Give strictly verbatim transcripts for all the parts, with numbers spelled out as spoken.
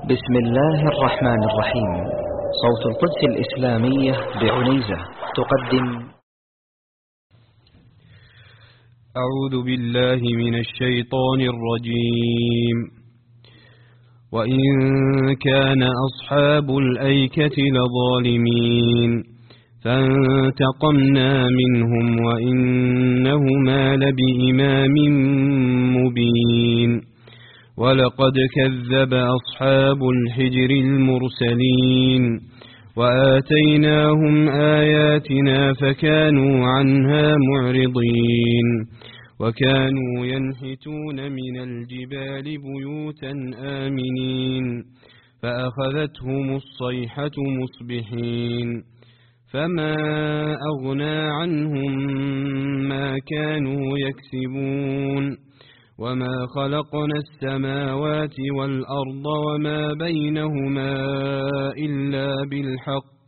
بسم الله الرحمن الرحيم. صوت القدس الإسلامية بعنيزة تقدم. أعوذ بالله من الشيطان الرجيم. وإن كان أصحاب الأيكة لظالمين فانتقمنا منهم وإنهما لبإمام مبين. ولقد كذب أصحاب الحجر المرسلين وآتيناهم آياتنا فكانوا عنها معرضين. وكانوا ينحتون من الجبال بيوتا آمنين فأخذتهم الصيحة مصبحين فما أغنى عنهم ما كانوا يكسبون. وما خلقنا السماوات والأرض وما بينهما إلا بالحق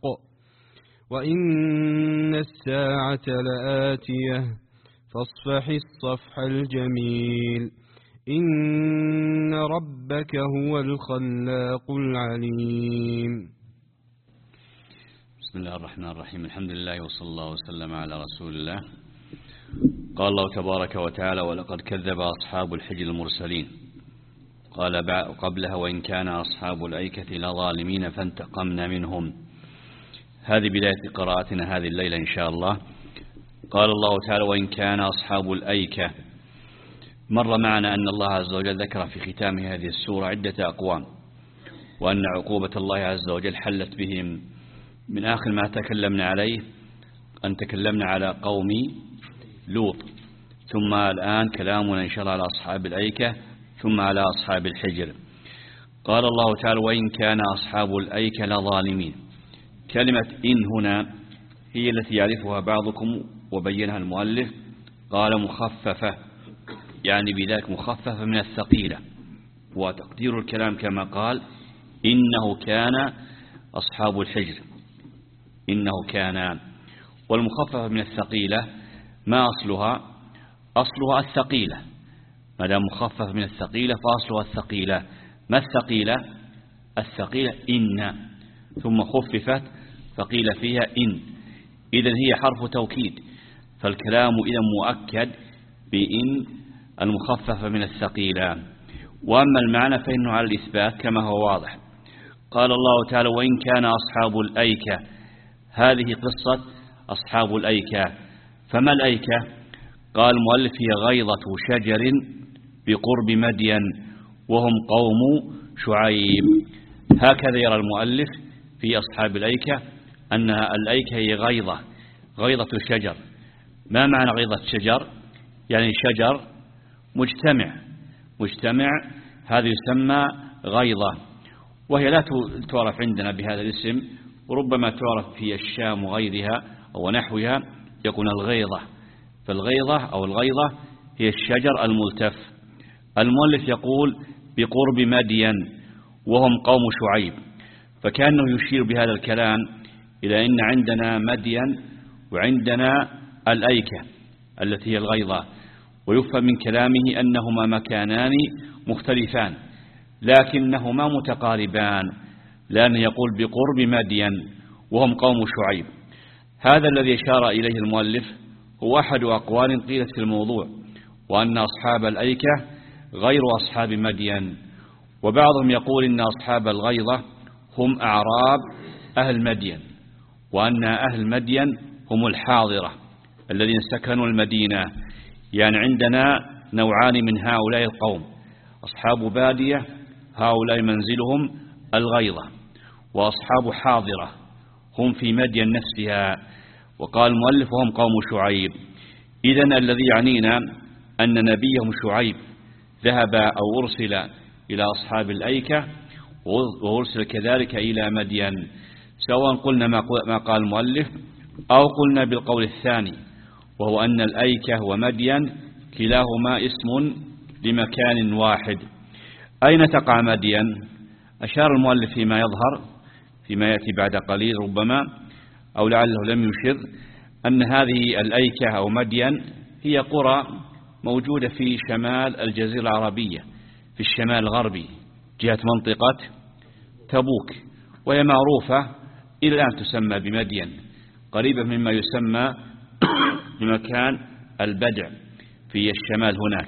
وإن الساعة لآتية فاصفح الصفح الجميل إن ربك هو الخلاق العليم. بسم الله الرحمن الرحيم. الحمد لله وصلى الله وسلم على رسول الله. قال الله تبارك وتعالى: ولقد كذب أصحاب الحجر المرسلين. قال قبلها: وإن كان أصحاب الأيكة لظالمين فانتقمنا منهم. هذه بداية قراءتنا هذه الليلة إن شاء الله. قال الله تعالى: وإن كان أصحاب الأيكة. مر معنا أن الله عز وجل ذكر في ختام هذه السورة عدة أقوام، وأن عقوبة الله عز وجل حلت بهم. من آخر ما تكلمنا عليه أن تكلمنا على قوم لوط، ثم الآن كلامنا إن شاء الله على أصحاب الأيكة، ثم على أصحاب الحجر. قال الله تعالى: وإن كان أصحاب الأيكة لظالمين. كلمة إن هنا هي التي يعرفها بعضكم وبينها المؤلف. قال مخففة، يعني بذلك مخففة من الثقيلة، وتقدير الكلام كما قال: إنه كان أصحاب الحجر، إنه كان. والمخففة من الثقيلة ما أصلها؟ أصلها الثقيلة. ما دام مخفف من الثقيلة فأصلها الثقيلة. ما الثقيلة؟ الثقيلة إن، ثم خففت فقيل فيها إن. إذن هي حرف توكيد، فالكلام إذا مؤكد بإن المخففة من الثقيلة. وأما المعنى فإنه على الإثبات كما هو واضح. قال الله تعالى: وإن كان أصحاب الأيكة. هذه قصة أصحاب الأيكة. فما الأيكة؟ قال المؤلف: هي غيضة شجر بقرب مدين وهم قوم شعيب. هكذا يرى المؤلف في أصحاب الأيكة، أن الأيكة هي غيضة، غيضة الشجر. ما معنى غيضة الشجر؟ يعني شجر مجتمع، مجتمع هذا يسمى غيضة، وهي لا تعرف عندنا بهذا الاسم، وربما تعرف في الشام وغيرها أو نحوها يكون الغيضة. فالغيضة أو الغيضة هي الشجر الملتف. المؤلف يقول بقرب مدين وهم قوم شعيب، فكأنه يشير بهذا الكلام إلى أن عندنا مدين وعندنا الأيكة التي هي الغيضة. ويفهم من كلامه أنهما مكانان مختلفان لكنهما متقاربان، لأنه يقول بقرب مدين وهم قوم شعيب. هذا الذي أشار إليه المؤلف هو أحد أقوال قيلت في الموضوع، وأن أصحاب الأيكة غير أصحاب مدين. وبعضهم يقول إن أصحاب الغيضة هم أعراب أهل مدين، وأن أهل مدين هم الحاضرة الذين سكنوا المدينة. يعني عندنا نوعان من هؤلاء القوم: أصحاب بادية هؤلاء منزلهم الغيضة، وأصحاب حاضرة هم في مدين نفسها. وقال المؤلف: وهم قوم شعيب. إذن الذي يعنينا أن نبيهم شعيب ذهب أو أرسل إلى أصحاب الأيكة، وأرسل كذلك إلى مدين، سواء قلنا ما قال المؤلف أو قلنا بالقول الثاني، وهو أن الأيكة ومدين كلاهما اسم لمكان واحد. أين تقع مدين؟ أشار المؤلف فيما يظهر فيما يأتي بعد قليل ربما، أو لعله لم يشر، أن هذه الأيكة أو مدين هي قرى موجودة في شمال الجزيرة العربية، في الشمال الغربي جهة منطقة تبوك، وهي معروفة إلى الآن تسمى بمدين، قريبة مما يسمى بمكان البدع في الشمال هناك.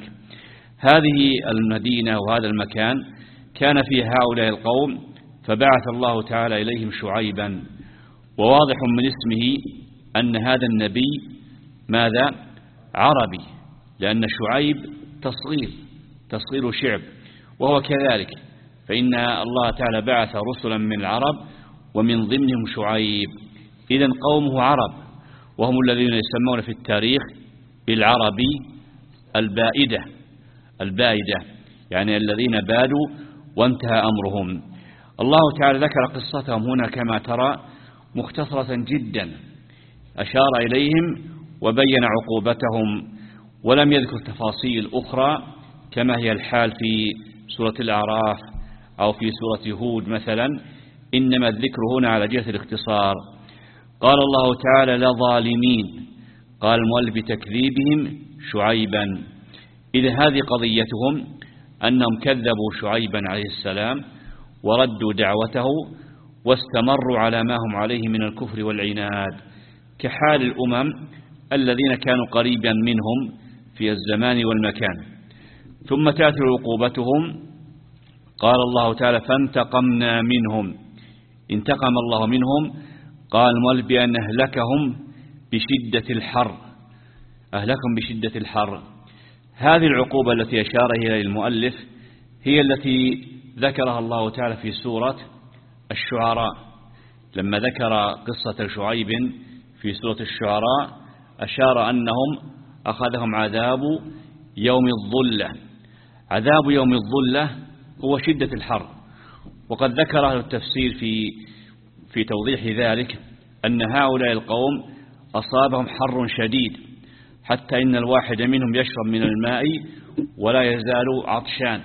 هذه المدينة وهذا المكان كان فيه هؤلاء القوم، فبعث الله تعالى إليهم شعيبا، وواضح من اسمه أن هذا النبي ماذا؟ عربي، لأن شعيب تصغير تصغير شعب، وهو كذلك، فإن الله تعالى بعث رسلا من العرب ومن ضمنهم شعيب، إذن قومه عرب، وهم الذين يسمون في التاريخ بالعربي البائدة البائدة يعني الذين بادوا وانتهى أمرهم. الله تعالى ذكر قصتهم هنا كما ترى مختصرة جدا، أشار إليهم وبين عقوبتهم، ولم يذكر تفاصيل أخرى كما هي الحال في سورة الأعراف أو في سورة هود مثلا، إنما الذكر هنا على جهة الاختصار. قال الله تعالى لظالمين، قال المؤلف بتكذيبهم شعيبا. إذا هذه قضيتهم أنهم كذبوا شعيبا عليه السلام وردوا دعوته واستمروا على ما هم عليه من الكفر والعناد، كحال الأمم الذين كانوا قريبا منهم في الزمان والمكان. ثم تأتي عقوبتهم، قال الله تعالى فانتقمنا منهم، انتقم الله منهم. قال المؤلف بأن أهلكهم بشدة الحر، أهلكهم بشدة الحر. هذه العقوبة التي أشار إليها المؤلف هي التي ذكرها الله تعالى في سورة الشعراء، لما ذكر قصة شعيب في سورة الشعراء أشار أنهم أخذهم عذاب يوم الظلة. عذاب يوم الظلة هو شدة الحر، وقد ذكر أهل التفسير في في توضيح ذلك أن هؤلاء القوم أصابهم حر شديد، حتى إن الواحد منهم يشرب من الماء ولا يزال عطشان،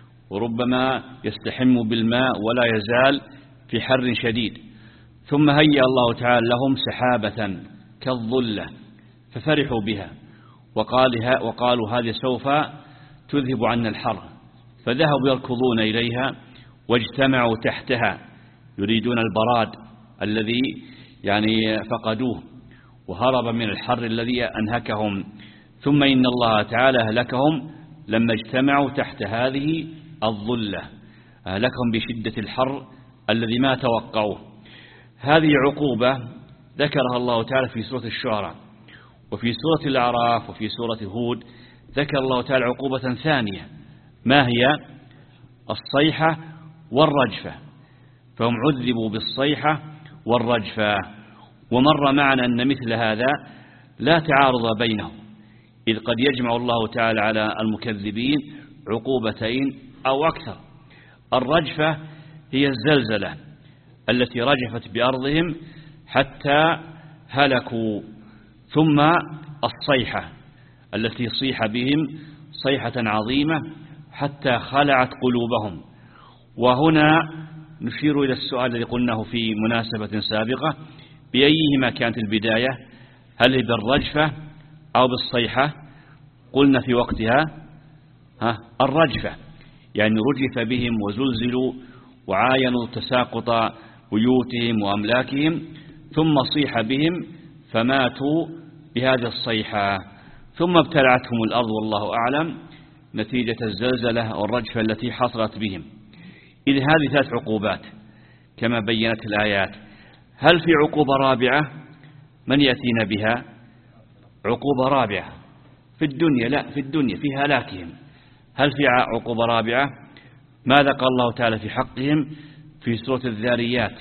وربما يستحم بالماء ولا يزال في حر شديد. ثم هيأ الله تعالى لهم سحابة كالظلة ففرحوا بها، وقالوا هذه سوف تذهب عنا الحر، فذهبوا يركضون إليها واجتمعوا تحتها يريدون البراد الذي يعني فقدوه، وهرب من الحر الذي أنهكهم. ثم إن الله تعالى أهلكهم لما اجتمعوا تحت هذه الظلة، أهلكهم بشدة الحر الذي ما توقعوه. هذه عقوبة ذكرها الله تعالى في سورة الشعراء، وفي سورة الأعراف وفي سورة هود ذكر الله تعالى عقوبة ثانية، ما هي؟ الصيحة والرجفة، فهم عذبوا بالصيحة والرجفة. ومر معنا أن مثل هذا لا تعارض بينهم، إذ قد يجمع الله تعالى على المكذبين عقوبتين أو أكثر. الرجفة هي الزلزلة التي رجفت بأرضهم حتى هلكوا، ثم الصيحة التي صيح بهم صيحة عظيمة حتى خلعت قلوبهم. وهنا نشير إلى السؤال الذي قلناه في مناسبة سابقة، بأيهما كانت البداية؟ هل هي بالرجفة أو بالصيحة؟ قلنا في وقتها ها الرجفة، يعني رجف بهم وزلزلوا وعاينوا تساقط بيوتهم وأملاكهم، ثم صيح بهم فماتوا بهذه الصيحة، ثم ابتلعتهم الأرض والله أعلم نتيجة الزلزلة والرجفة التي حصلت بهم. إذ هذه ثلاث عقوبات كما بينت الآيات. هل في عقوبة رابعة؟ من يأتينا بها؟ عقوبة رابعة في الدنيا؟ لا، في الدنيا في هلاكهم. هل في عقوبة رابعة؟ ماذا قال الله تعالى في حقهم في سورة الذاريات؟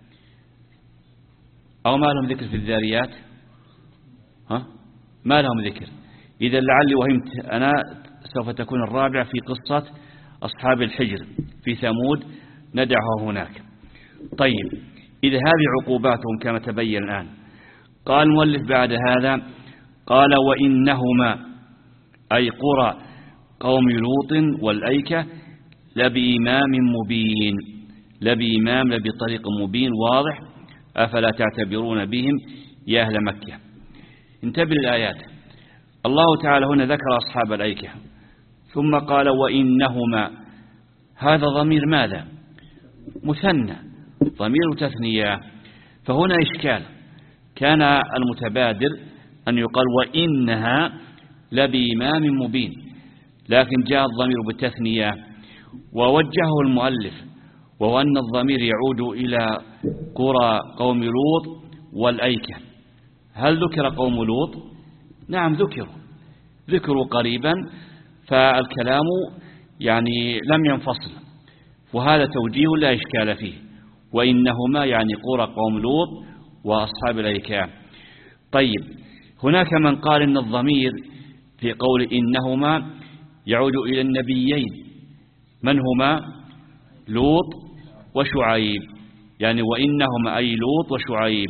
أو ما لهم ذكر في الذاريات؟ ها؟ ما لهم ذكر. إذا لعلي وهمت أنا سوف تكون الرابعة في قصة أصحاب الحجر في ثمود، ندعها هناك. طيب، إذا هذه عقوباتهم كما تبين الآن. قال المؤلف بعد هذا قال وإنهما أي قرى قوم لوط والأيكة لبإمام مبين، لبإمام لبطريق مبين واضح، أفلا تعتبرون بهم يا أهل مكة. انتبه الآيات. الله تعالى هنا ذكر أصحاب الأيكة ثم قال وإنهما، هذا ضمير ماذا؟ مثنى ضمير تثنية، فهنا إشكال. كان المتبادر أن يقال وإنها لبإمام مبين، لكن جاء الضمير بالتثنية ووجهه المؤلف، وهو أن الضمير يعود إلى قرى قوم لوط والأيكة. هل ذكر قوم لوط؟ نعم ذكروا ذكروا قريبا، فالكلام يعني لم ينفصل، وهذا توجيه لا إشكال فيه. وإنهما يعني قرى قوم لوط وأصحاب الأيكة. طيب، هناك من قال إن الضمير في قول إنهما يعود إلى النبيين، من هما؟ لوط وشعيب، يعني وإنهما أي لوط وشعيب.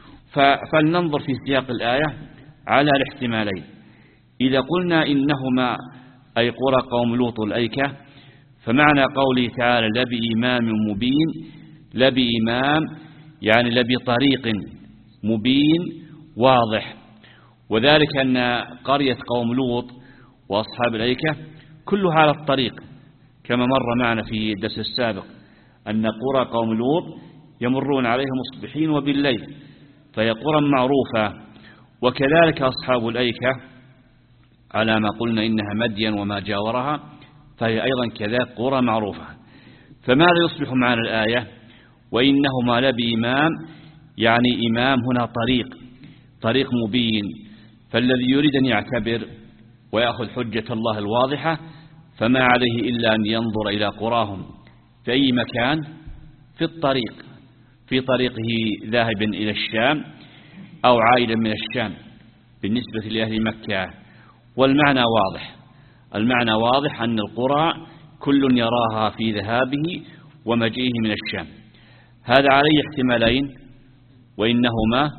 فلننظر في سياق الآية على الاحتمالين. إذا قلنا إنهما أي قرى قوم لوط والأيكة، فمعنى قوله تعالى لبإمام مبين، لبإمام يعني لبطريق مبين واضح، وذلك أن قرية قوم لوط وأصحاب الأيكة كلها على الطريق، كما مر معنا في الدرس السابق أن قرى قوم لوط يمرون عليها مصبحين وبالليل، فهي قرى معروفة. وكذلك أصحاب الأيكة على ما قلنا إنها مدين وما جاورها، فهي أيضا كذلك قرى معروفة. فماذا يصبح معنا الآية؟ وإنهما لبإمام، يعني إمام هنا طريق طريق مبين. فالذي يريد أن يعتبر ويأخذ حجة الله الواضحة فما عليه إلا أن ينظر إلى قراهم في أي مكان في الطريق، في طريقه ذاهب إلى الشام أو عائدا من الشام بالنسبة لأهل مكة. والمعنى واضح، المعنى واضح أن القرى كل يراها في ذهابه ومجيئه من الشام. هذا عليه احتمالين، وإنهما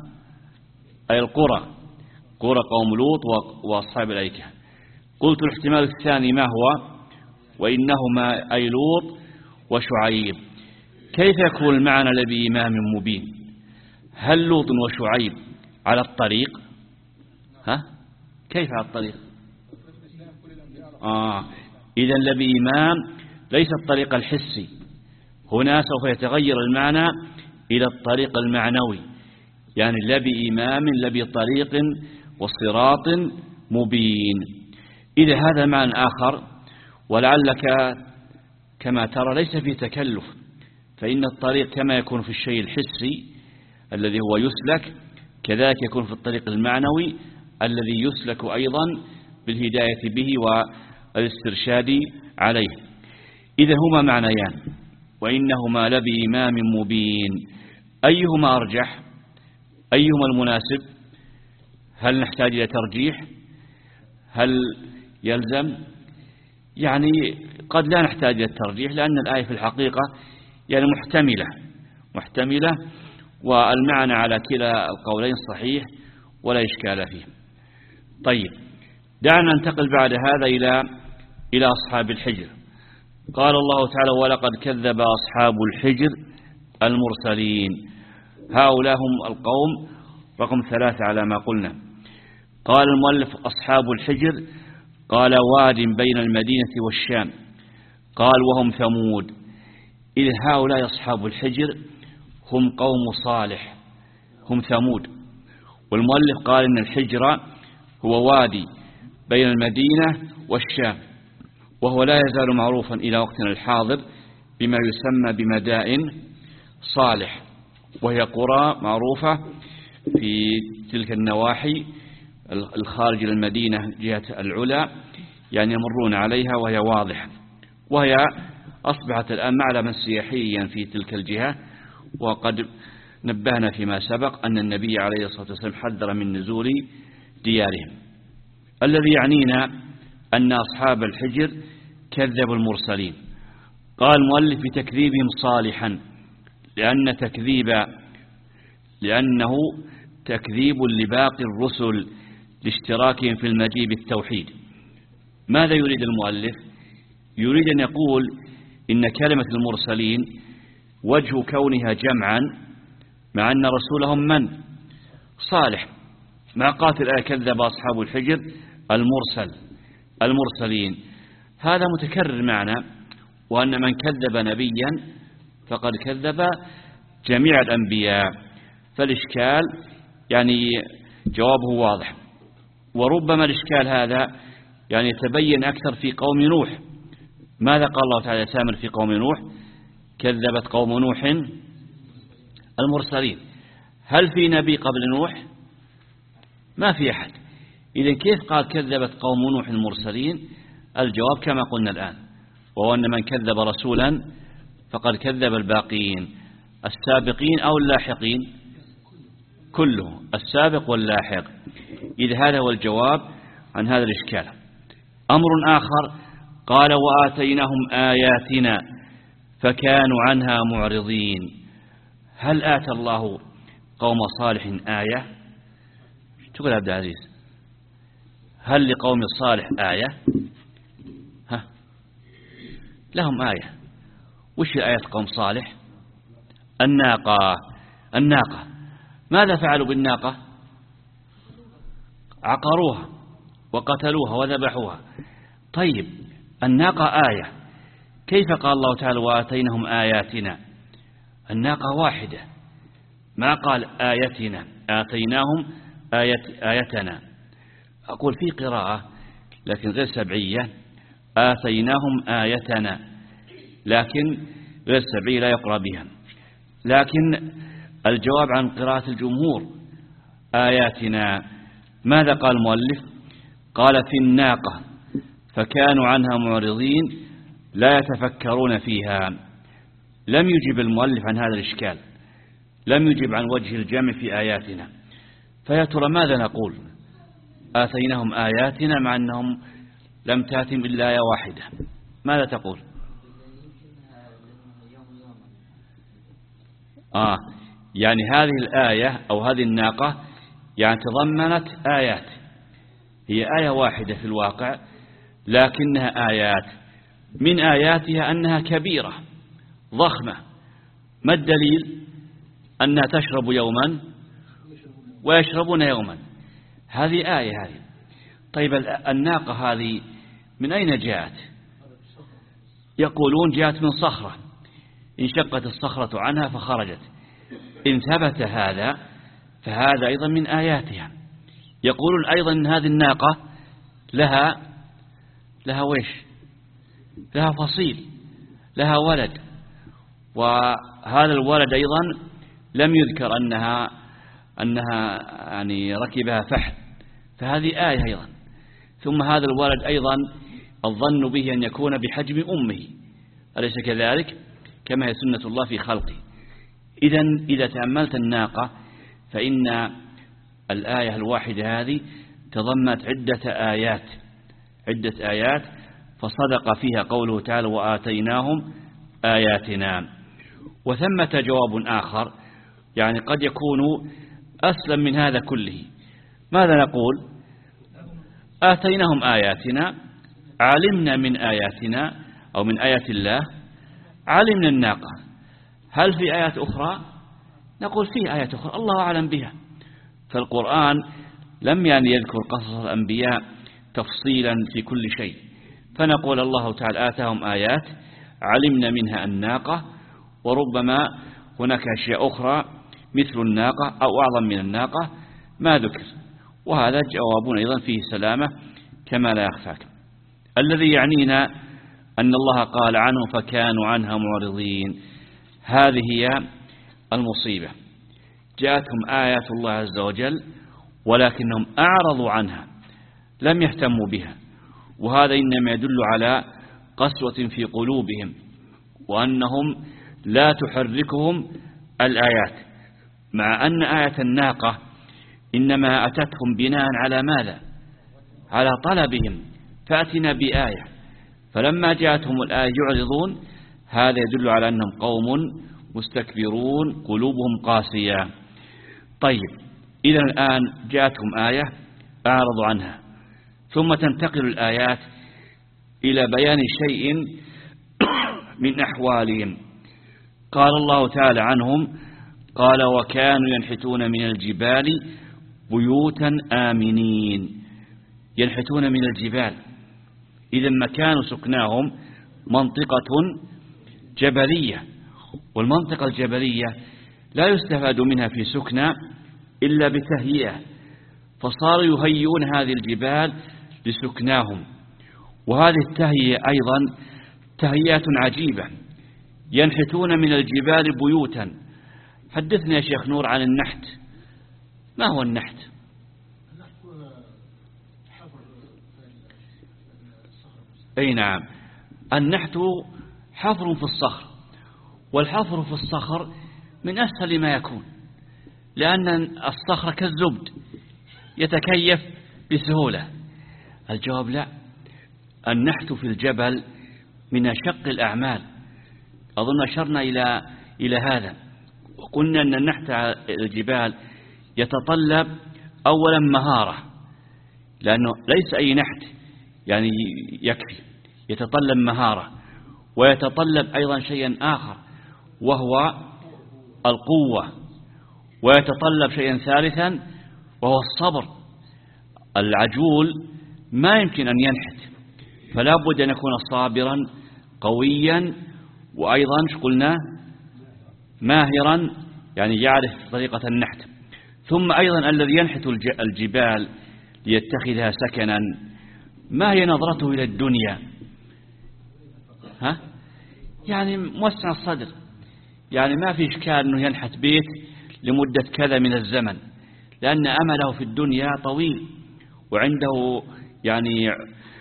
أي القرى قرى قوم لوط وأصحاب الأيكة. قلت الاحتمال الثاني ما هو؟ وإنهما أي لوط وشعيب. كيف يكون المعنى لبإمام مبين؟ هل لوط وشعيب على الطريق؟ ها؟ كيف على الطريق؟ آه إذن لبإمام ليس الطريق الحسي، هنا سوف يتغير المعنى إلى الطريق المعنوي، يعني لبإمام لبطريق وصراط مبين. إذا هذا معنى آخر، ولعلك كما ترى ليس في تكلف، فإن الطريق كما يكون في الشيء الحسي الذي هو يسلك، كذلك يكون في الطريق المعنوي الذي يسلك أيضا بالهداية به والاسترشاد عليه. إذا هما معنيان، وإنهما لبإمام مبين. أيهما أرجح؟ أيهما المناسب؟ هل نحتاج إلى ترجيح؟ هل يلزم؟ يعني قد لا نحتاج إلى الترجيح، لأن الآية في الحقيقة يعني محتملة محتملة والمعنى على كلا القولين صحيح ولا إشكال فيه. طيب، دعنا ننتقل بعد هذا إلى إلى أصحاب الحجر. قال الله تعالى ولقد كذب أصحاب الحجر المرسلين. هؤلاء هم القوم رقم ثلاثة على ما قلنا. قال المؤلف أصحاب الحجر، قال واد بين المدينة والشام، قال وهم ثمود. إذ هؤلاء أصحاب الحجر هم قوم صالح، هم ثمود. والمؤلف قال إن الحجر هو وادي بين المدينة والشام، وهو لا يزال معروفا إلى وقتنا الحاضر بما يسمى بمدائن صالح، وهي قرى معروفة في تلك النواحي الخارج المدينة جهة العلا، يعني يمرون عليها وهي واضحة، وهي أصبحت الآن معلما سياحيا في تلك الجهة. وقد نبهنا فيما سبق أن النبي عليه الصلاة والسلام حذر من نزول ديارهم. الذي يعنينا أن أصحاب الحجر كذبوا المرسلين. قال المؤلف بتكذيبهم صالحا، لأن تكذيب لأنه تكذيب لباقي الرسل لاشتراكهم في المجيء بالتوحيد. ماذا يريد المؤلف؟ يريد أن يقول إن كلمة المرسلين وجه كونها جمعا، مع أن رسولهم من؟ صالح. مع قاتل الآية كذب أصحاب الحجر المرسل المرسلين، هذا متكرر معنا، وأن من كذب نبيا فقد كذب جميع الأنبياء. فالإشكال يعني جوابه واضح. وربما الإشكال هذا يعني يتبين أكثر في قوم نوح. ماذا قال الله تعالى سامر في قوم نوح؟ كذبت قوم نوح المرسلين. هل في نبي قبل نوح؟ ما في أحد. إذن كيف قال كذبت قوم نوح المرسلين؟ الجواب كما قلنا الآن، وهو أن من كذب رسولا فقد كذب الباقين، السابقين أو اللاحقين، كله السابق واللاحق. إذ هذا هو الجواب عن هذا الإشكال. أمر آخر قال وآتيناهم آياتنا فكانوا عنها معرضين. هل آتى الله قوم صالح آية؟ تقول عبد العزيز هل لقوم صالح آية؟ ها لهم آية. وش آية قوم صالح؟ الناقة. الناقة ماذا فعلوا بالناقة؟ عقروها وقتلوها وذبحوها. طيب الناقة آية، كيف قال الله تعالى وآتيناهم آياتنا؟ الناقة واحدة، ما قال آياتنا، آتيناهم آيات آياتنا. أقول في قراءة لكن غير سبعية، آتيناهم آياتنا، لكن غير سبعية لا يقرأ بها. لكن الجواب عن قراءة الجمهور آياتنا. ماذا قال المؤلف؟ قال في الناقة فكانوا عنها معرضين لا يتفكرون فيها. لم يجب المؤلف عن هذا الإشكال، لم يجب عن وجه الجمع في آياتنا. فيا ترى ماذا نقول؟ آتيناهم آياتنا مع أنهم لم تأتهم إلا آية واحدة، ماذا تقول؟ آه يعني هذه الآية أو هذه الناقة يعني تضمنت آيات، هي آية واحدة في الواقع لكنها آيات. من آياتها أنها كبيرة ضخمة. ما الدليل؟ أنها تشرب يوما ويشربون يوما. هذه آية هذه. طيب الناقة هذه من أين جاءت؟ يقولون جاءت من صخرة، انشقت الصخرة عنها فخرجت. إن ثبت هذا فهذا أيضا من آياتها. يقولون أيضا أن هذه الناقة لها لها ويش لها فصيل، لها ولد، وهذا الولد أيضا لم يذكر أنها أنها يعني ركبها فحل، فهذه آية أيضا. ثم هذا الولد أيضا الظن به أن يكون بحجم أمه، أليس كذلك؟ كما هي سنة الله في خلقه. إذن إذا تأملت الناقة فإن الآية الواحدة هذه تضمنت عدة آيات عدة آيات فصدق فيها قوله تعالى وآتيناهم آياتنا. وثمة جواب آخر يعني قد يكون أسلم من هذا كله. ماذا نقول؟ آتيناهم آياتنا، علمنا من آياتنا أو من آيات الله علمنا الناقة. هل في آيات أخرى؟ نقول في آيات أخرى الله أعلم بها. فالقرآن لم يعني يذكر قصص الأنبياء تفصيلا في كل شيء، فنقول الله تعالى آتاهم آيات علمنا منها الناقة، وربما هناك أشياء أخرى مثل الناقة أو أعظم من الناقة ما ذكر. وهذا جواب أيضا فيه سلامة كما لا يخفاك. الذي يعنينا أن الله قال عنه فكانوا عنها معرضين. هذه هي المصيبة. جاءتهم آيات الله عز وجل ولكنهم أعرضوا عنها، لم يهتموا بها. وهذا إنما يدل على قسوة في قلوبهم، وأنهم لا تحركهم الآيات، مع أن آية الناقة إنما أتتهم بناء على ماذا؟ على طلبهم فأتنا بآية. فلما جاءتهم الآية يعرضون. هذا يدل على أنهم قوم مستكبرون قلوبهم قاسية. طيب إذا الآن جاءتهم آية أعرضوا عنها، ثم تنتقل الآيات إلى بيان شيء من أحوالهم. قال الله تعالى عنهم قال وكانوا ينحتون من الجبال بيوتا آمنين. ينحتون من الجبال، إذا مكان سكناهم منطقة جبلية، والمنطقة الجبلية لا يستفاد منها في سكنى إلا بتهيئة، فصاروا يهيئون هذه الجبال لسكناهم. وهذه التهيئة أيضا تهيئة عجيبة، ينحتون من الجبال بيوتا. حدثنا يا شيخ نور عن النحت. ما هو النحت؟ أي نعم، النحت حفر في الصخر، والحفر في الصخر من أسهل ما يكون، لأن الصخرة كالزبد يتكيف بسهولة. الجواب لا، النحت في الجبل من أشق الأعمال. أظن أشرنا إلى إلى هذا، وقلنا أن النحت على الجبال يتطلب أولا مهارة، لأنه ليس أي نحت يعني يكفي، يتطلب مهارة، ويتطلب أيضا شيئا آخر وهو القوة، ويتطلب شيئا ثالثا وهو الصبر. العجول ما يمكن أن ينحت، فلا بد أن يكون صابرا قويا، وأيضا قلنا ماهرا، يعني يعرف طريقة النحت. ثم أيضا الذي ينحت الجبال ليتخذها سكنا، ما هي نظرته إلى الدنيا؟ ها؟ يعني موسع الصدر، يعني ما في إشكال أنه ينحت بيت لمدة كذا من الزمن، لأن أمله في الدنيا طويل، وعنده يعني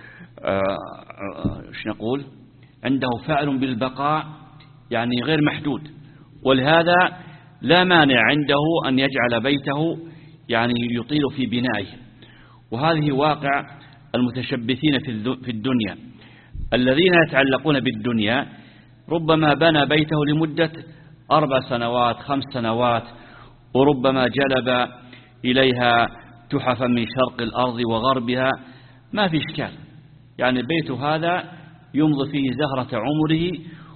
ايش آه نقول عنده فعل بالبقاء يعني غير محدود، ولهذا لا مانع عنده أن يجعل بيته يعني يطيل في بنائه. وهذه واقع المتشبثين في الدنيا، الذين يتعلقون بالدنيا ربما بنى بيته لمدة أربع سنوات خمس سنوات، وربما جلب إليها تحفا من شرق الأرض وغربها، ما في إشكال، يعني بيت هذا يمضي فيه زهرة عمره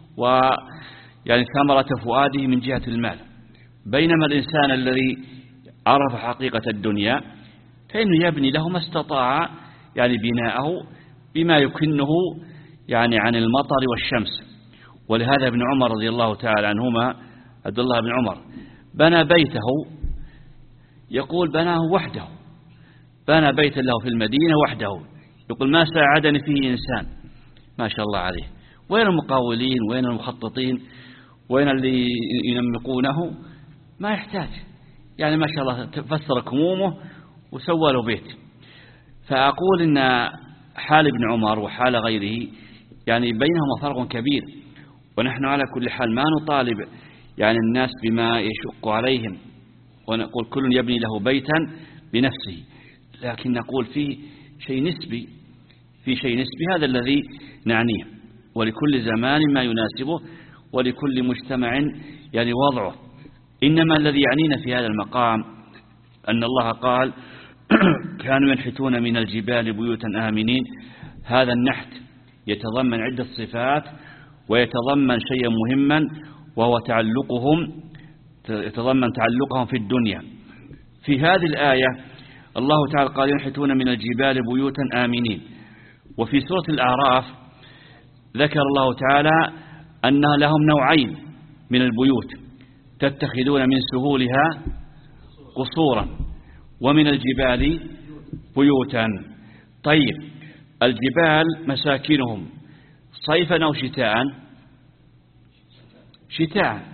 ويعني ثمرة فؤاده من جهة المال. بينما الإنسان الذي عرف حقيقة الدنيا فإنه يبني له ما استطاع يعني بناءه بما يكنه يعني عن المطر والشمس. ولهذا ابن عمر رضي الله تعالى عنهما، عبد الله بن عمر، بنى بيته، يقول بناه وحده، بنى بيتا له في المدينة وحده، يقول ما ساعدني فيه إنسان. ما شاء الله عليه. وين المقاولين؟ وين المخططين؟ وين اللي ينمقونه؟ ما يحتاج، يعني ما شاء الله تفسر كمومه وسوى له بيت. فأقول إن حال ابن عمر وحال غيره يعني بينهما فرق كبير، ونحن على كل حال ما نطالب يعني الناس بما يشق عليهم، ونقول كل يبني له بيتا بنفسه، لكن نقول فيه شيء نسبي، في شيء نسبي هذا الذي نعنيه، ولكل زمان ما يناسبه، ولكل مجتمع يعني وضعه. إنما الذي يعنينا في هذا المقام أن الله قال كانوا ينحتون من الجبال بيوتا آمنين. هذا النحت يتضمن عدة صفات، ويتضمن شيئا مهما وهو تعلقهم، يتضمن تعلقهم في الدنيا. في هذه الآية الله تعالى قال ينحتون من الجبال بيوتا آمنين. وفي سورة الأعراف ذكر الله تعالى أن لهم نوعين من البيوت، تتخذون من سهولها قصورا ومن الجبال بيوتا. طيب الجبال مساكنهم صيفا أو شتاء؟ شتاء.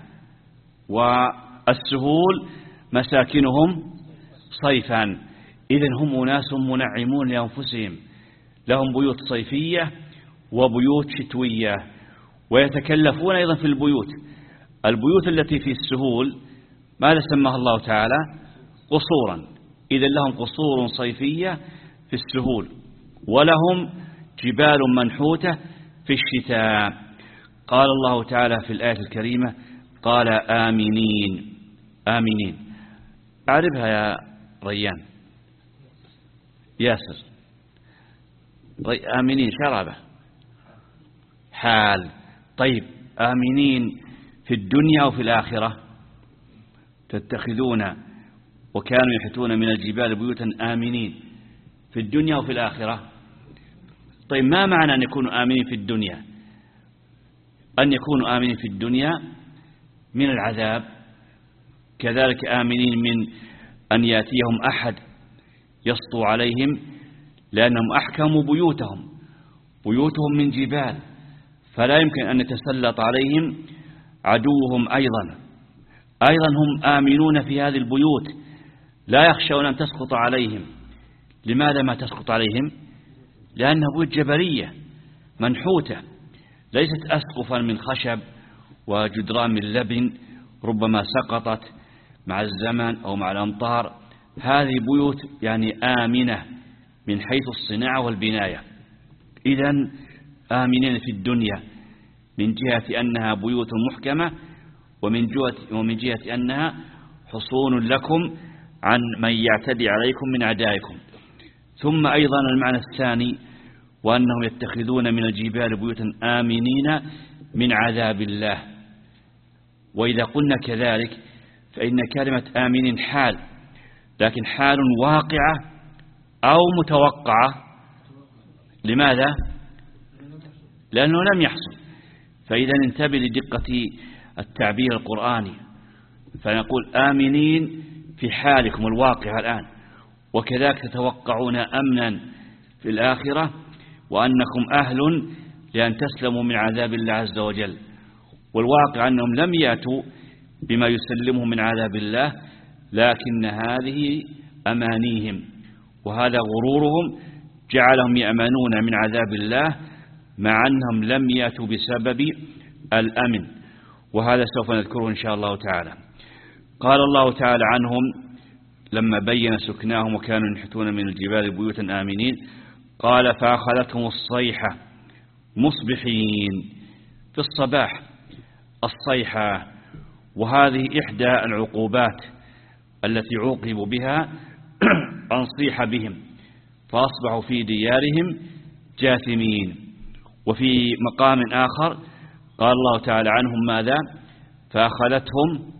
والسهول مساكنهم صيفا. إذن هم أناس منعمون لأنفسهم، لهم بيوت صيفية وبيوت شتوية، ويتكلفون أيضا في البيوت. البيوت التي في السهول ماذا سماها الله تعالى؟ قصورا. إذن لهم قصور صيفية في السهول، ولهم جبال منحوتة في الشتاء. قال الله تعالى في الآية الكريمة قال آمنين. آمنين أعرفها يا ريان ياسر. آمنين شربة حال. طيب آمنين في الدنيا وفي الآخرة؟ تتخذون وكانوا ينحتون من الجبال بيوتا آمنين في الدنيا وفي الآخرة. طيب ما معنى أن يكونوا آمنين في الدنيا؟ أن يكونوا آمنين في الدنيا من العذاب، كذلك آمنين من أن يأتيهم أحد يسطو عليهم، لأنهم أحكموا بيوتهم بيوتهم من جبال، فلا يمكن أن يتسلط عليهم عدوهم أيضا أيضا هم آمنون في هذه البيوت، لا يخشون أن تسقط عليهم. لماذا ما تسقط عليهم؟ لأنها بيوت جبلية منحوتة، ليست أسقفا من خشب وجدران من لبن ربما سقطت مع الزمن أو مع الأمطار. هذه بيوت يعني آمنة من حيث الصناعة والبناية. إذن آمنين في الدنيا من جهة أنها بيوت محكمة، ومن جهة, ومن جهة أنها حصون لكم عن من يعتدي عليكم من أعدائكم. ثم أيضا المعنى الثاني، وأنهم يتخذون من الجبال بيوتا آمنين من عذاب الله. وإذا قلنا كذلك فإن كلمة آمنين حال، لكن حال واقعة أو متوقعة. لماذا؟ لأنه لم يحصل. فإذا انتبه لدقة التعبير القرآني، فنقول آمنين في حالكم الواقع الآن، وكذلك تتوقعون أمنا في الآخرة، وأنكم أهل لأن تسلموا من عذاب الله عز وجل. والواقع أنهم لم يأتوا بما يسلمهم من عذاب الله، لكن هذه أمانيهم، وهذا غرورهم جعلهم يأمنون من عذاب الله مع أنهم لم يأتوا بسبب الأمن، وهذا سوف نذكره إن شاء الله تعالى. قال الله تعالى عنهم لما بين سكناهم وكانوا ينحتون من الجبال بيوتا آمنين، قال فأخذتهم الصيحة مصبحين، في الصباح الصيحة، وهذه إحدى العقوبات التي عوقبوا بها أن صيح بهم فأصبحوا في ديارهم جاثمين. وفي مقام آخر قال الله تعالى عنهم ماذا؟ فأخذتهم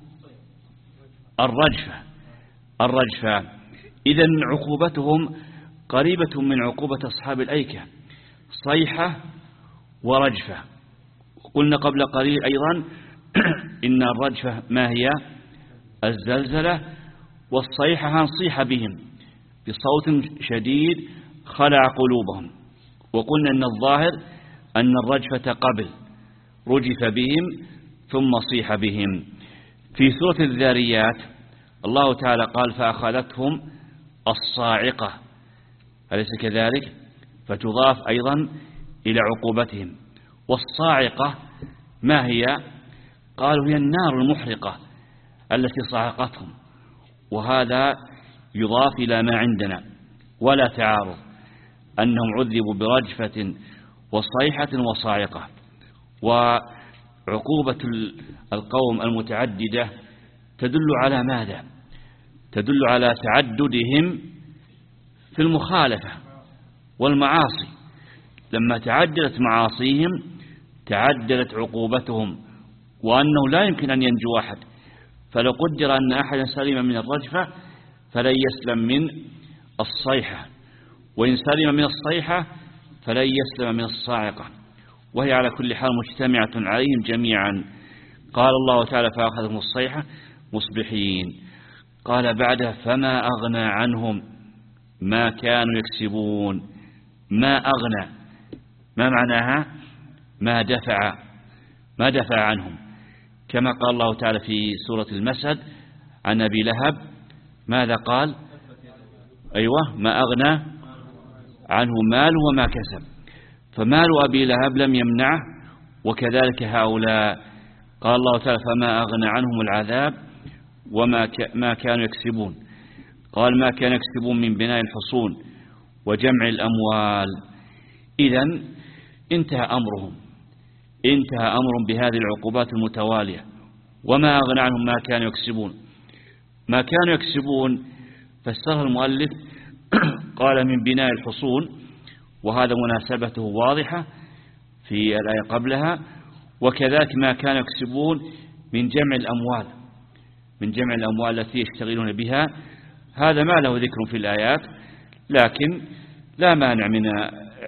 الرجفة الرجفة إذن عقوبتهم قريبة من عقوبة أصحاب الأيكة، صيحة ورجفة. قلنا قبل قليل أيضا إن الرجفة ما هي؟ الزلزلة، والصيحة هنصيح بهم بصوت شديد خلع قلوبهم. وقلنا أن الظاهر أن الرجفة قبل رجف بهم ثم صيح بهم. في سورة الذاريات الله تعالى قال فأخذتهم الصاعقة، أليس كذلك؟ فتضاف أيضا إلى عقوبتهم. والصاعقة ما هي؟ قالوا هي النار المحرقة التي صعقتهم، وهذا يضاف إلى ما عندنا ولا تعارض، أنهم عذبوا برجفة وصيحة وصاعقة. وعقوبة القوم المتعددة تدل على ماذا؟ تدل على تعددهم في المخالفة والمعاصي. لما تعددت معاصيهم تعددت عقوبتهم، وأنه لا يمكن أن ينجو أحد. فلو قدر أن أحدا سلم من الرجفة فلن يسلم من الصيحة، وإن سلم من الصيحة فلن يسلم من الصاعقة، وهي على كل حال مجتمعة عليهم جميعا. قال الله تعالى فأخذهم الصيحة مصبحين. قال بعدها فما أغنى عنهم ما كانوا يكسبون. ما أغنى ما معناها؟ ما دفع ما دفع عنهم، كما قال الله تعالى في سورة المسد عن أبي لهب ماذا قال؟ أيوة ما أغنى عنه ماله وما كسب. فمال أبي لهب لم يمنعه، وكذلك هؤلاء. قال الله تعالى فما أغنى عنهم العذاب وما ما كانوا يكسبون. قال ما كانوا يكسبون من بناء الحصون وجمع الأموال. إذن انتهى أمرهم انتهى أمرهم بهذه العقوبات المتوالية. وما أغنى عنهم ما كانوا يكسبون. ما كانوا يكسبون فسرها المؤلف قال من بناء الحصون، وهذا مناسبته واضحة في الآية قبلها. وكذلك ما كانوا يكسبون من جمع الأموال من جمع الأموال التي يشتغلون بها. هذا ما له ذكر في الآيات، لكن لا مانع من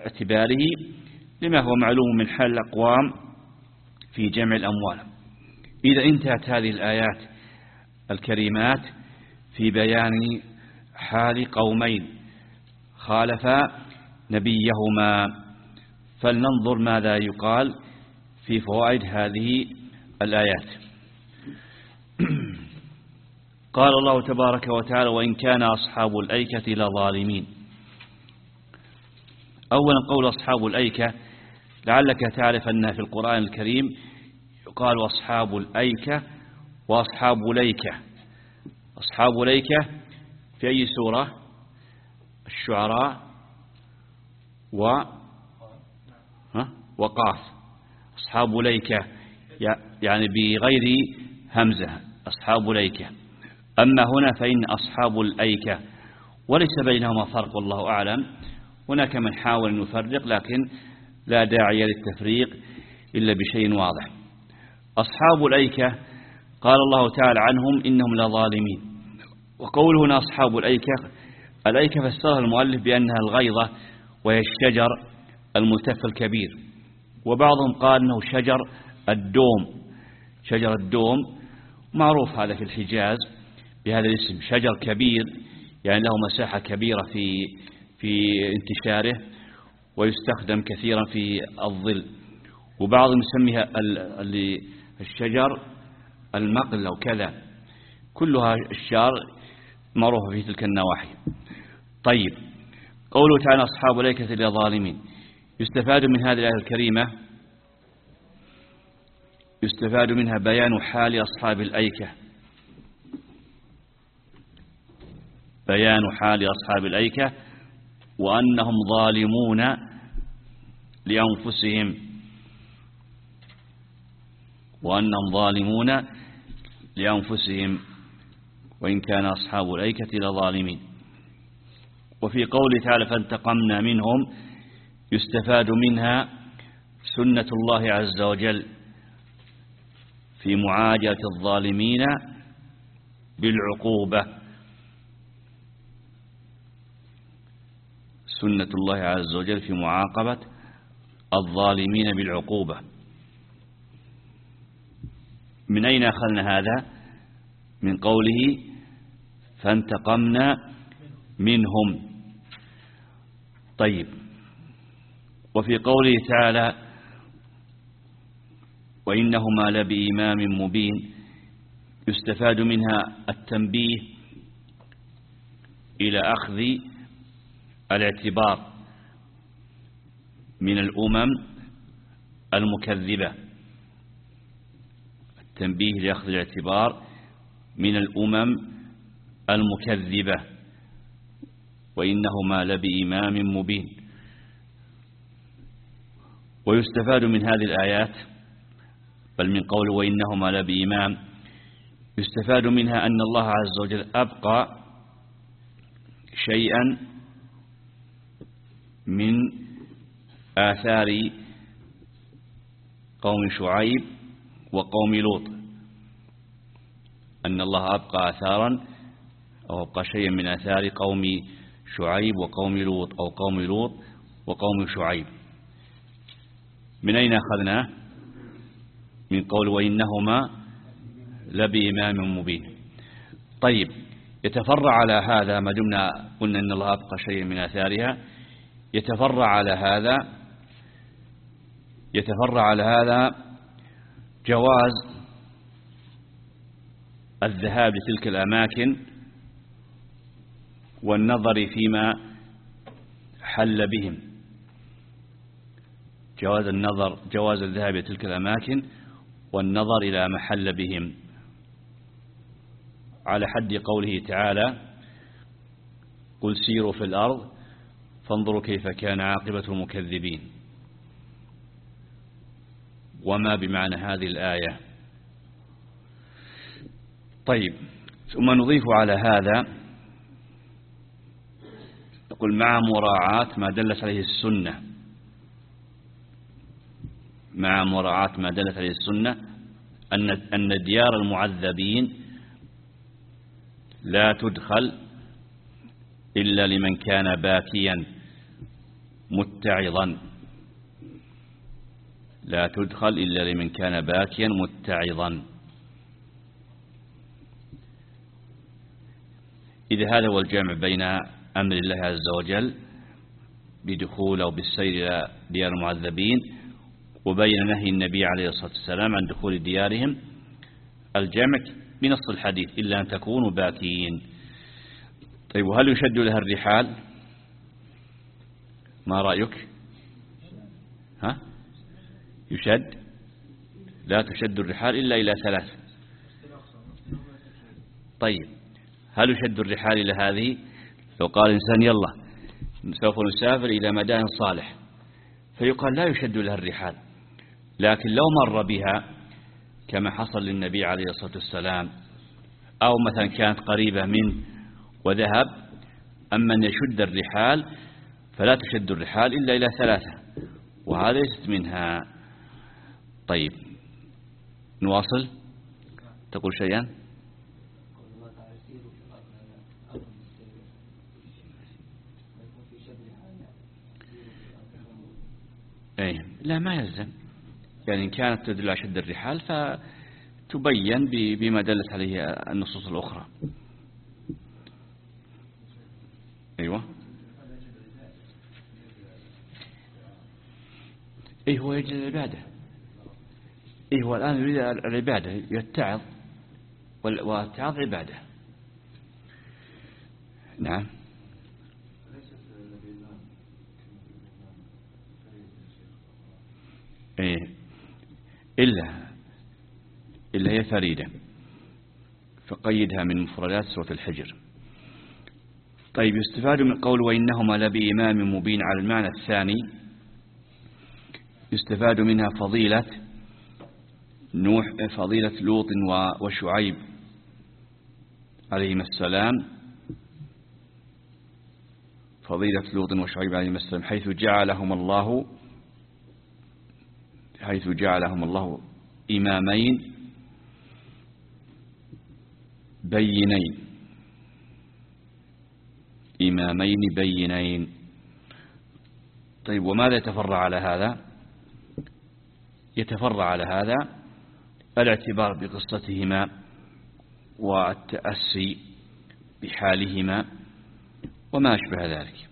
اعتباره لما هو معلوم من حال الأقوام في جمع الأموال. إذا انتهت هذه الآيات الكريمات في بيان حال قومين خالفا نبيهما، فلننظر ماذا يقال في فوائد هذه الآيات. قال الله تبارك وتعالى: وإن كان أصحاب الأيكة لظالمين. أولا قول أصحاب الأيكة، لعلك تعرف أن في القرآن الكريم يقال أصحاب الأيكة وأصحاب ليكة. أصحاب ليكة في أي سورة؟ الشعراء و وقاف. أصحاب ليكة يعني بغير همزة، أصحاب ليكة. أما هنا فإن أصحاب الأيكة وليس بينهما فرق والله أعلم. هناك من حاول أن يفرق لكن لا داعي للتفريق إلا بشيء واضح. أصحاب الأيكة قال الله تعالى عنهم إنهم لظالمين. وقول هنا أصحاب الأيكة، الأيكة فسرها المؤلف بأنها الغيضة وهي الشجر الملتف الكبير، وبعضهم قال أنه شجر الدوم. شجر الدوم معروف هذا في الحجاز بهذا الاسم، شجر كبير يعني له مساحة كبيرة في في انتشاره ويستخدم كثيرا في الظل. وبعضهم يسميها الشجر المقل أو كذا، كلها الشجر معروفة في تلك النواحي. طيب، قوله تعالى أصحاب الأيكة لظالمين، يستفاد من هذه الآية الكريمة يستفاد منها بيان حال أصحاب الأيكة، بيان حال أصحاب الأيكة وأنهم ظالمون لأنفسهم، وأنهم ظالمون لأنفسهم وإن كان أصحاب الأيكة لظالمين. وفي قوله تعالى فانتقمنا منهم يستفاد منها سنة الله عز وجل في معاجلة الظالمين بالعقوبة، سنة الله عز وجل في معاقبة الظالمين بالعقوبة. من أين أخذنا هذا؟ من قوله فانتقمنا منهم. طيب، وفي قوله تعالى وإنهما لبإمام مبين يستفاد منها التنبيه إلى أخذ الاعتبار من الأمم المكذبة، التنبيه لأخذ الاعتبار من الأمم المكذبة وإنهما لبإمام مبين. ويستفاد من هذه الآيات بل من قول وإنهما لبإمام يستفاد منها أن الله عز وجل أبقى شيئا من آثار قوم شعيب وقوم لوط، أن الله أبقى آثارا أو أبقى شيئا من آثار قوم شعيب وقوم لوط أو قوم لوط وقوم شعيب. من أين أخذناه؟ من قول وإنهما لبإمام مبين. طيب، يتفرع على هذا ما دمنا قلنا أن الله أبقى شيئا من آثارها، يتفرع على هذا يتفرع على هذا جواز الذهاب لتلك الأماكن والنظر فيما حل بهم، جواز النظر جواز الذهاب إلى تلك الأماكن والنظر إلى ما حل بهم، على حد قوله تعالى قل سيروا في الأرض فانظروا كيف كان عاقبة المكذبين. وما بمعنى هذه الآية؟ طيب، ثم نضيف على هذا نقول مع مراعاة ما دلت عليه السنة، مع مراعاة ما دلت عليه السنة أن أن ديار المعذبين لا تدخل إلا لمن كان باكيا متعظا، لا تدخل إلا لمن كان باكيا متعظا. إذا هذا هو الجمع بين أمر الله عز وجل بدخول أو بالسير إلى ديار المعذبين وبين نهي النبي عليه الصلاة والسلام عن دخول ديارهم، الجمع بنص الحديث إلا أن تكونوا باكين. طيب وهل يشد لها الرحال؟ ما رأيك؟ ها؟ يشد؟ لا تشد الرحال إلا إلى ثلاث. طيب هل يشد الرحال إلى هذه؟ لو قال إنسان يلا سوف نسافر إلى مدائن صالح، فيقال لا يشد لها الرحال، لكن لو مر بها كما حصل للنبي عليه الصلاة والسلام، أو مثلا كانت قريبة منه وذهب، أما أن يشد الرحال فلا تشد الرحال إلا إلى ثلاثة، وهذا ليست منها. طيب نواصل. تقول شيئا؟ أي لا ما يلزم، يعني إن كانت تدل على شد الرحال فتبين بما دلت عليه النصوص الأخرى. أيوة إيه هو يجل العبادة، إيه هو الآن يريد العبادة، يتعظ، والتعظ عبادة. نعم. إيه إلا إلا هي فريدة، فقيدها من مفردات سورة الحجر. طيب يستفاد من قول وإنهما لبإمام مبين على المعنى الثاني، يستفاد منها فضيلة نوح، فضيلة لوط وشعيب عليهما السلام، فضيلة لوط وشعيب عليهما السلام، حيث جعلهم الله حيث جعلهم الله إمامين بينين إمامين بينين. طيب وماذا يتفرع على هذا؟ يتفرع على هذا الاعتبار بقصتهما والتأسي بحالهما وما أشبه ذلك.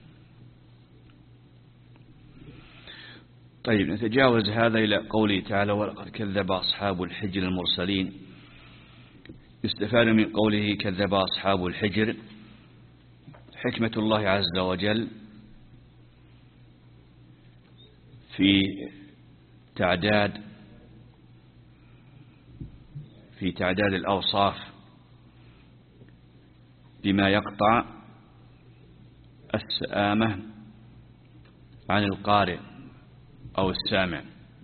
طيب نتجاوز هذا إلى قوله تعالى ولقد كذب أصحاب الحجر المرسلين. يستفاد من قوله كذب أصحاب الحجر حكمة الله عز وجل في تعداد في تعداد الأوصاف بما يقطع السآمة عن القارئ أو السامع.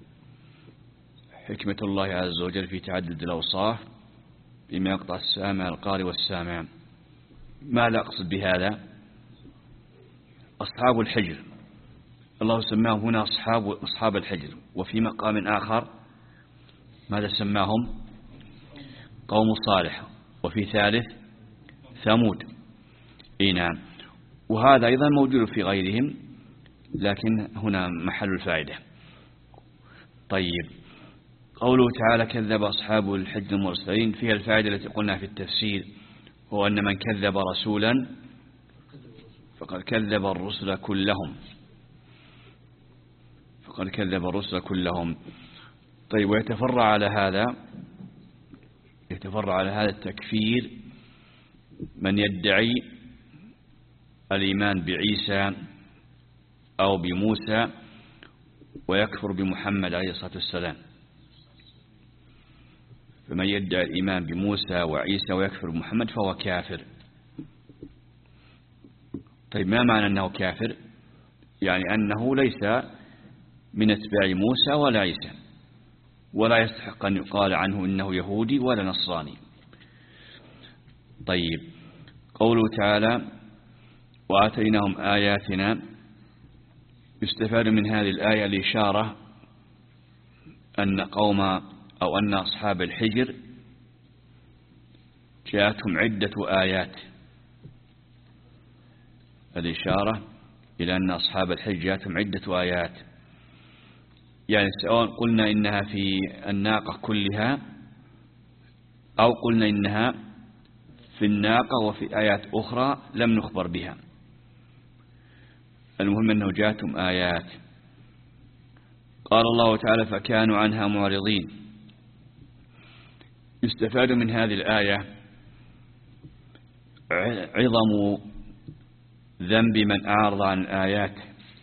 حكمة الله عز وجل في تعدد الأوصاف بما يقطع السامع القارئ والسامع. ما لا أقصد بهذا؟ أصحاب الحجر الله سماهم هنا أصحاب أصحاب الحجر، وفي مقام آخر ماذا سماهم؟ قوم صالح، وفي ثالث ثمود. إيه نعم، وهذا أيضا موجود في غيرهم، لكن هنا محل الفائدة. طيب قوله تعالى كذب أصحاب الحجر المرسلين، فيها الفائدة التي قلنا في التفسير، هو أن من كذب رسولا فقد كذب الرسل كلهم فقد كذب الرسل كلهم. طيب ويتفرع على هذا يتفرع على هذا التكفير من يدعي الإيمان بعيسى أو بموسى ويكفر بمحمد عليه الصلاة والسلام. فمن يدعي الإيمان بموسى وعيسى ويكفر بمحمد فهو كافر. طيب ما معنى أنه كافر؟ يعني أنه ليس من اتباع موسى ولا عيسى، ولا يستحق أن يقال عنه إنه يهودي ولا نصراني. طيب قوله تعالى وآتيناهم آياتنا، يستفاد من هذه الآية الإشارة أن قوم أو أن أصحاب الحجر جاءتهم عدة آيات، الإشارة إلى أن أصحاب الحجر جاءتهم عدة آيات، يعني سواء قلنا إنها في الناقة كلها أو قلنا إنها في الناقة وفي آيات أخرى لم نخبر بها. المهم أنه جاءتهم آيات. قال الله تعالى فكانوا عنها معرضين. يستفاد من هذه الآية عظم ذنب من أعرض عن الآيات،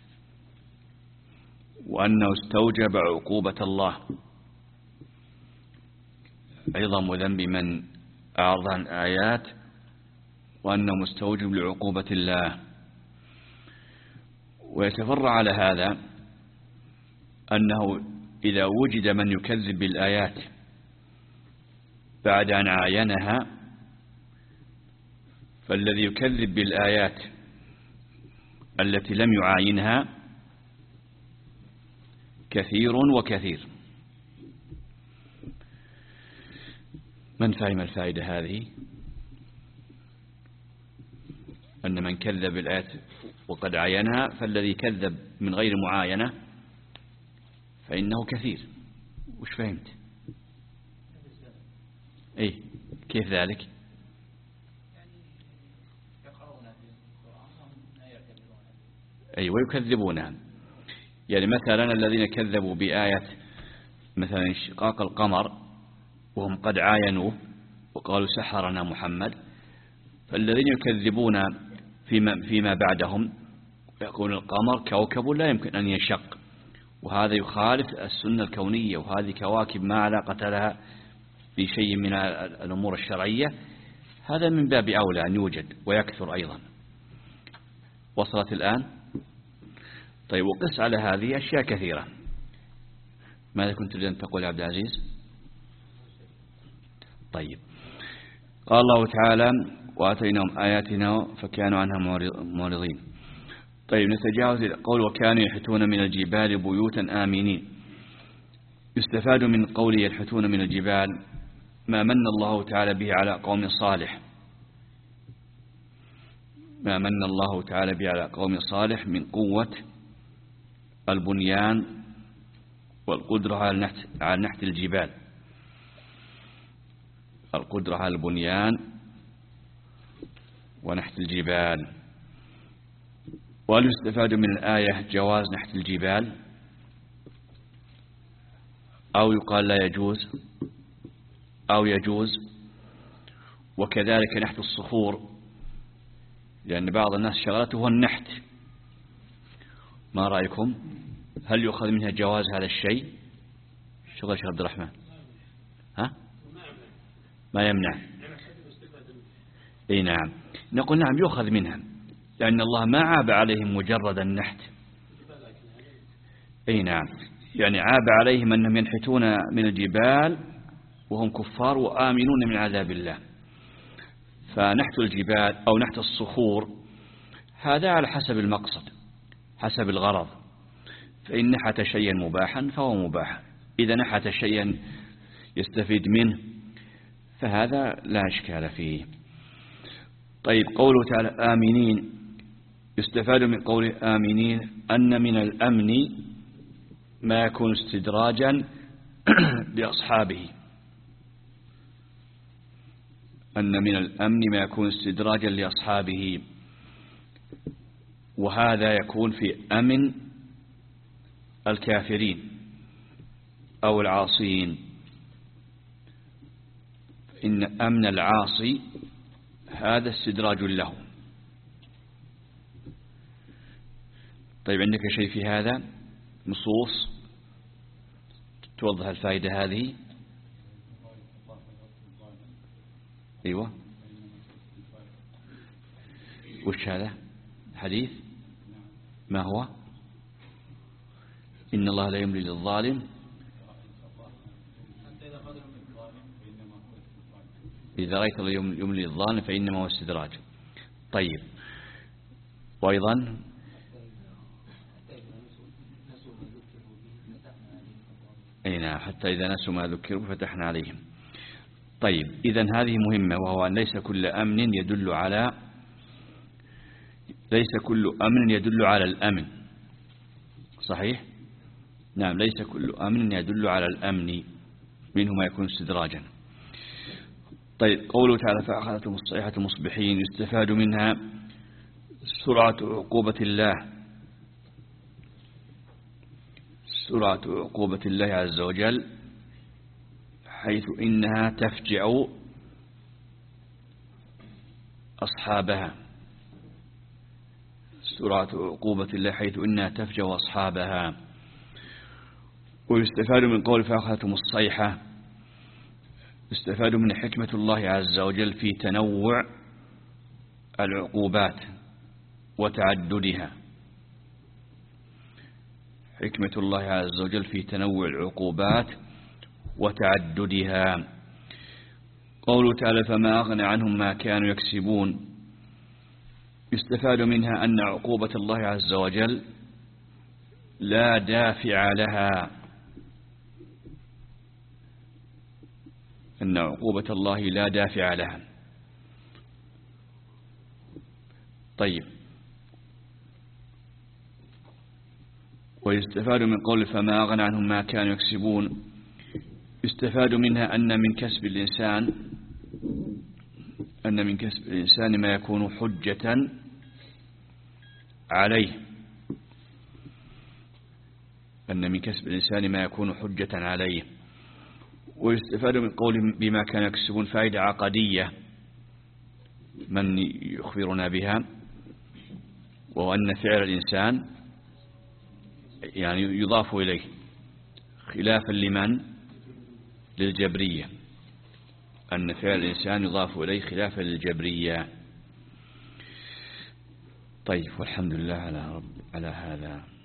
وأنه استوجب عقوبة الله. عظم ذنب من أعرض عن الآيات وأنه مستوجب لعقوبة الله. ويتفرع على هذا أنه إذا وجد من يكذب بالآيات بعد أن عاينها، فالذي يكذب بالآيات التي لم يعاينها كثير وكثير. من فهم الفائدة هذه؟ أن من كذب بالآيات وقد عاينها، فالذي كذب من غير معاينة فإنه كثير. وش فهمت؟ إيه كيف ذلك؟ أي ويكذبونها. يعني مثلا الذين كذبوا بآية مثلا انشقاق القمر وهم قد عاينوه وقالوا سحرنا محمد، فالذين يكذبون فيما, فيما بعدهم يقول القمر كوكب لا يمكن أن ينشق، وهذا يخالف السنة الكونية، وهذه كواكب ما علاقة لها بشيء من الأمور الشرعية. هذا من باب أولى أن يوجد ويكثر أيضا. وصلت الآن؟ طيب وقس على هذه أشياء كثيرة. ماذا كنت تريد أن تقول يا عبد العزيز؟ طيب قال الله تعالى وآتيناهم آياتنا فكانوا عنها معرضين. طيب نتجاوز إلى قول وكانوا ينحتون من الجبال بيوتا آمنين. يستفاد من قول ينحتون من الجبال ما من الله تعالى به على قوم صالح، ما من الله تعالى به على قوم صالح من قوة البنيان والقدرة على نحت على نحت الجبال. القدرة على البنيان ونحت الجبال. وهل يستفاد من الآية جواز نحت الجبال أو يقال لا يجوز أو يجوز؟ وكذلك نحت الصخور، لأن بعض الناس شغلته هو النحت. ما رأيكم؟ هل يؤخذ منها جواز هذا الشيء؟ شغل شيخ عبد الرحمن ها؟ ما يمنع. اي نعم، نقول نعم يؤخذ منها، لأن الله ما عاب عليهم مجرد النحت. اي نعم، يعني عاب عليهم أنهم ينحتون من الجبال وهم كفار وآمنون من عذاب الله. فنحت الجبال أو نحت الصخور هذا على حسب المقصد، حسب الغرض. فإن نحت شيئا مباحا فهو مباح، إذا نحت شيئا يستفيد منه فهذا لا إشكال فيه. طيب قوله تعالى آمنين، يستفاد من قوله آمنين أن من الأمن ما يكون استدراجا لأصحابه. أن من الأمن ما يكون استدراجا لأصحابه، وهذا يكون في أمن الكافرين أو العاصين. إن أمن العاصي هذا استدراج له. طيب عندك شيء في هذا؟ نصوص توضح الفائدة هذه؟ أيوة. وش هذا حديث؟ ما هو؟ إن الله لا يملي للظالم إذا رأيت الله يملي للظالم فإنما هو استدراج. طيب وأيضا أي نعم، حتى إذا نسوا ما ذكروا فتحنا عليهم. طيب إذن هذه مهمة، وهو أن ليس كل أمن يدل على ليس كل أمن يدل على الأمن. صحيح؟ نعم، ليس كل أمن يدل على الأمن، منه ما يكون استدراجا. طيب قوله تعالى فأخذتهم الصيحة مصبحين، يستفاد منها سرعة عقوبة الله، سرعة عقوبة الله عز وجل، حيث إنها تفجع أصحابها، سرعة عقوبة الله حيث إنها تفجع أصحابها. ويستفاد من قول فأخذتهم الصيحة، يستفاد من حكمة الله عز وجل في تنوع العقوبات وتعددها، حكمة الله عز وجل في تنوع العقوبات وتعددها. قوله تعالى فما أغنى عنهم ما كانوا يكسبون، يستفاد منها أن عقوبة الله عز وجل لا دافع لها، أن عقوبة الله لا دافع لها. طيب ويستفاد من قول فما أغنى عنهم ما كانوا يكسبون، يستفاد منها أن من كسب الإنسان أن من كسب الإنسان ما يكون حجة عليه، أن من كسب الإنسان ما يكون حجة عليه. ويستفاد من قول بما كانوا يكسبون فائدة عقدية من يخبرنا بها، وأن فعل الإنسان يعني يضاف إليه خلافا لمن للجبرية، أن فعل الإنسان يضاف إليه خلافا للجبرية. طيب والحمد لله على رب على هذا.